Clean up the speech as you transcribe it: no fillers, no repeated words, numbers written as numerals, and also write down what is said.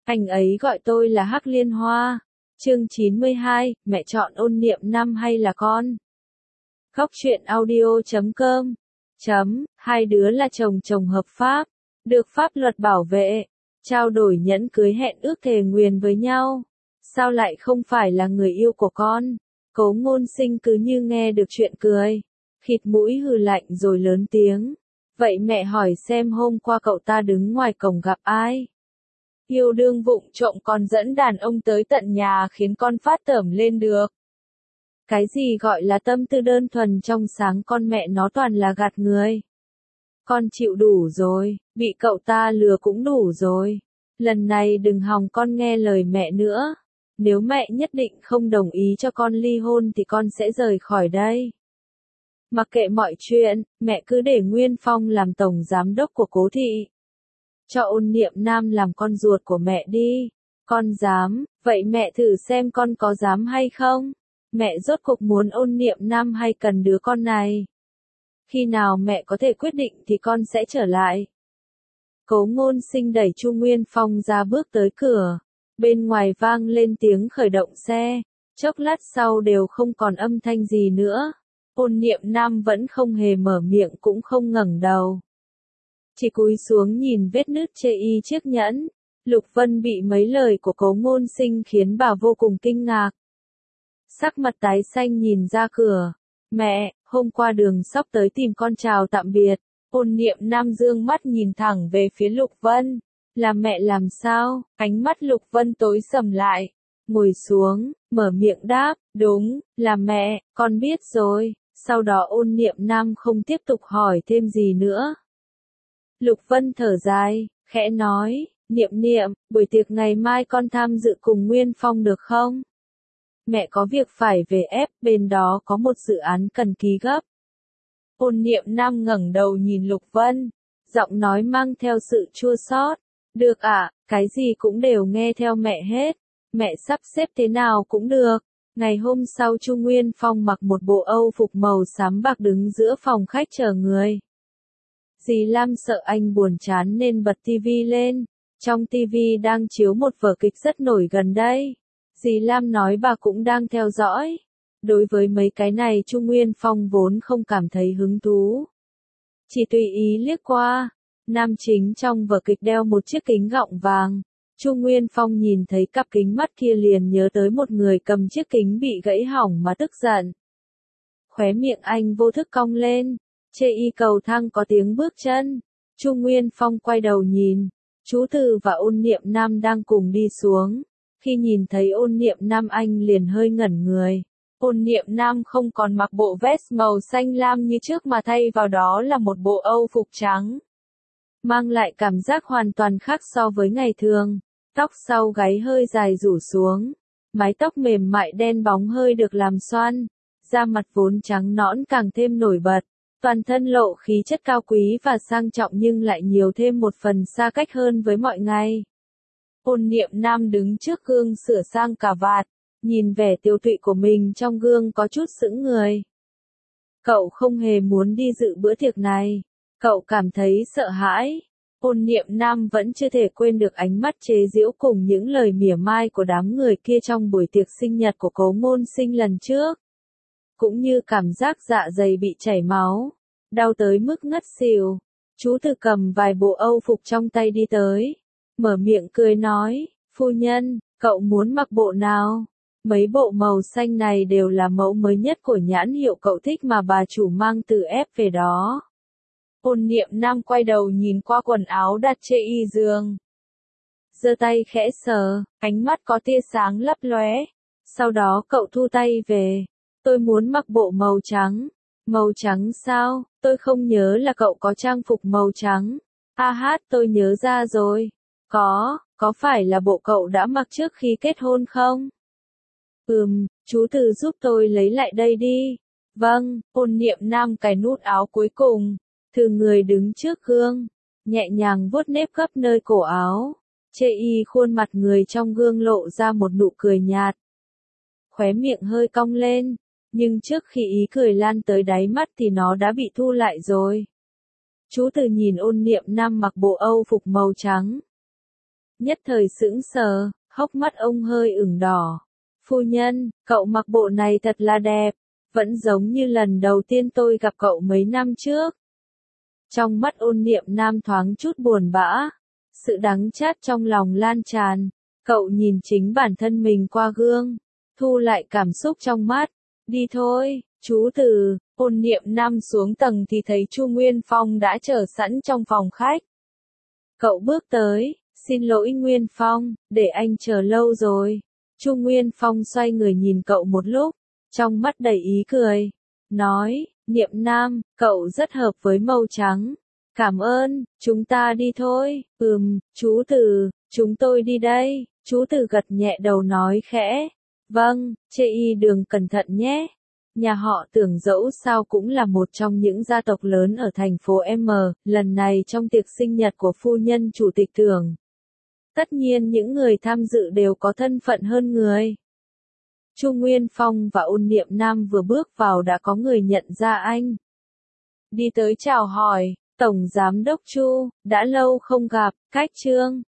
Anh ấy gọi tôi là Hắc Liên Hoa. Chương 92, mẹ chọn Ôn Niệm Nam hay là con? Góc truyện audio.com. Hai đứa là chồng hợp pháp, được pháp luật bảo vệ, trao đổi nhẫn cưới hẹn ước thề nguyền với nhau. Sao lại không phải là người yêu của con? Cố Ngôn Sinh cứ như nghe được chuyện cười, khịt mũi hừ lạnh rồi lớn tiếng. Vậy mẹ hỏi xem hôm qua cậu ta đứng ngoài cổng gặp ai? Yêu đương vụng trộm còn dẫn đàn ông tới tận nhà khiến con phát tởm lên được. Cái gì gọi là tâm tư đơn thuần trong sáng, con mẹ nó toàn là gạt người. Con chịu đủ rồi, bị cậu ta lừa cũng đủ rồi. Lần này đừng hòng con nghe lời mẹ nữa. Nếu mẹ nhất định không đồng ý cho con ly hôn thì con sẽ rời khỏi đây. Mặc kệ mọi chuyện, mẹ cứ để Nguyên Phong làm tổng giám đốc của Cố thị. Cho Ôn Niệm Nam làm con ruột của mẹ đi. Con dám, vậy mẹ thử xem con có dám hay không? Mẹ rốt cuộc muốn Ôn Niệm Nam hay cần đứa con này? Khi nào mẹ có thể quyết định thì con sẽ trở lại. Cố Ngôn Sinh đẩy Chu Nguyên Phong ra bước tới cửa. Bên ngoài vang lên tiếng khởi động xe. Chốc lát sau đều không còn âm thanh gì nữa. Ôn Niệm Nam vẫn không hề mở miệng cũng không ngẩng đầu. Chỉ cúi xuống nhìn vết nứt chê y chiếc nhẫn. Lục Vân bị mấy lời của Cố Ngôn Sinh khiến bà vô cùng kinh ngạc. Sắc mặt tái xanh nhìn ra cửa. Mẹ, hôm qua Đường Sóc tới tìm con chào tạm biệt. Ôn Niệm Nam dương mắt nhìn thẳng về phía Lục Vân. Là mẹ làm sao? Ánh mắt Lục Vân tối sầm lại. Ngồi xuống, mở miệng đáp, đúng, là mẹ, con biết rồi. Sau đó Ôn Niệm Nam không tiếp tục hỏi thêm gì nữa. Lục Vân thở dài, khẽ nói, Niệm Niệm, buổi tiệc ngày mai con tham dự cùng Nguyên Phong được không? Mẹ có việc phải về ép, bên đó có một dự án cần ký gấp. Ôn Niệm Nam ngẩng đầu nhìn Lục Vân, giọng nói mang theo sự chua xót. Được ạ, cái gì cũng đều nghe theo mẹ hết. Mẹ sắp xếp thế nào cũng được. Ngày hôm sau Chu Nguyên Phong mặc một bộ Âu phục màu xám bạc đứng giữa phòng khách chờ người. Dì Lam sợ anh buồn chán nên bật tivi lên. Trong tivi đang chiếu một vở kịch rất nổi gần đây. Dì Lam nói bà cũng đang theo dõi. Đối với mấy cái này Chu Nguyên Phong vốn không cảm thấy hứng thú. Chỉ tùy ý liếc qua. Nam chính trong vở kịch đeo một chiếc kính gọng vàng. Chu Nguyên Phong nhìn thấy cặp kính mắt kia liền nhớ tới một người cầm chiếc kính bị gãy hỏng mà tức giận. Khóe miệng anh vô thức cong lên. Chê y cầu thang có tiếng bước chân. Chu Nguyên Phong quay đầu nhìn. Chú Từ và Ôn Niệm Nam đang cùng đi xuống. Khi nhìn thấy Ôn Niệm Nam anh liền hơi ngẩn người. Ôn Niệm Nam không còn mặc bộ vest màu xanh lam như trước mà thay vào đó là một bộ Âu phục trắng. Mang lại cảm giác hoàn toàn khác so với ngày thường. Tóc sau gáy hơi dài rủ xuống. Mái tóc mềm mại đen bóng hơi được làm xoăn. Da mặt vốn trắng nõn càng thêm nổi bật. Toàn thân lộ khí chất cao quý và sang trọng nhưng lại nhiều thêm một phần xa cách hơn với mọi ngày. Ôn Niệm Nam đứng trước gương sửa sang cà vạt. Nhìn vẻ tiêu tụy của mình trong gương có chút sững người. Cậu không hề muốn đi dự bữa tiệc này. Cậu cảm thấy sợ hãi. Ôn Niệm Nam vẫn chưa thể quên được ánh mắt chế giễu cùng những lời mỉa mai của đám người kia trong buổi tiệc sinh nhật của Cố Ngôn Sinh lần trước. Cũng như cảm giác dạ dày bị chảy máu. Đau tới mức ngất xỉu. Chú Từ cầm vài bộ Âu phục trong tay đi tới. Mở miệng cười nói, phu nhân, cậu muốn mặc bộ nào? Mấy bộ màu xanh này đều là mẫu mới nhất của nhãn hiệu cậu thích mà bà chủ mang từ ép về đó. Ôn Niệm Nam quay đầu nhìn qua quần áo đặt trên y giường. Giơ tay khẽ sờ, ánh mắt có tia sáng lấp lóe. Sau đó cậu thu tay về. Tôi muốn mặc bộ màu trắng. Màu trắng sao? Tôi không nhớ là cậu có trang phục màu trắng. Tôi nhớ ra rồi. Có phải là bộ cậu đã mặc trước khi kết hôn không? Chú Từ giúp tôi lấy lại đây đi. Vâng, Ôn Niệm Nam cài nút áo cuối cùng. Từ người đứng trước gương. Nhẹ nhàng vuốt nếp gấp nơi cổ áo. Chê y khuôn mặt người trong gương lộ ra một nụ cười nhạt. Khóe miệng hơi cong lên. Nhưng trước khi ý cười lan tới đáy mắt thì nó đã bị thu lại rồi. Chú Từ nhìn Ôn Niệm Nam mặc bộ Âu phục màu trắng. Nhất thời sững sờ, hốc mắt ông hơi ửng đỏ. Phu nhân, cậu mặc bộ này thật là đẹp, vẫn giống như lần đầu tiên tôi gặp cậu mấy năm trước. Trong mắt Ôn Niệm Nam thoáng chút buồn bã, sự đắng chát trong lòng lan tràn. Cậu nhìn chính bản thân mình qua gương, thu lại cảm xúc trong mắt. Đi thôi, chú Từ. Ôn Niệm Nam xuống tầng thì thấy Chu Nguyên Phong đã chờ sẵn trong phòng khách. Cậu bước tới, xin lỗi Nguyên Phong, để anh chờ lâu rồi. Chu Nguyên Phong xoay người nhìn cậu một lúc, trong mắt đầy ý cười, nói, Niệm Nam, cậu rất hợp với màu trắng. Cảm ơn, chúng ta đi thôi. Chú Từ, chúng tôi đi đây. Chú Từ gật nhẹ đầu nói khẽ. Vâng, chê y đường cẩn thận nhé. Nhà họ Tưởng dẫu sao cũng là một trong những gia tộc lớn ở thành phố M, lần này trong tiệc sinh nhật của phu nhân chủ tịch Tưởng. Tất nhiên những người tham dự đều có thân phận hơn người. Chu Nguyên Phong và Ôn Niệm Nam vừa bước vào đã có người nhận ra anh. Đi tới chào hỏi, Tổng Giám đốc Chu, đã lâu không gặp, Cách Trương.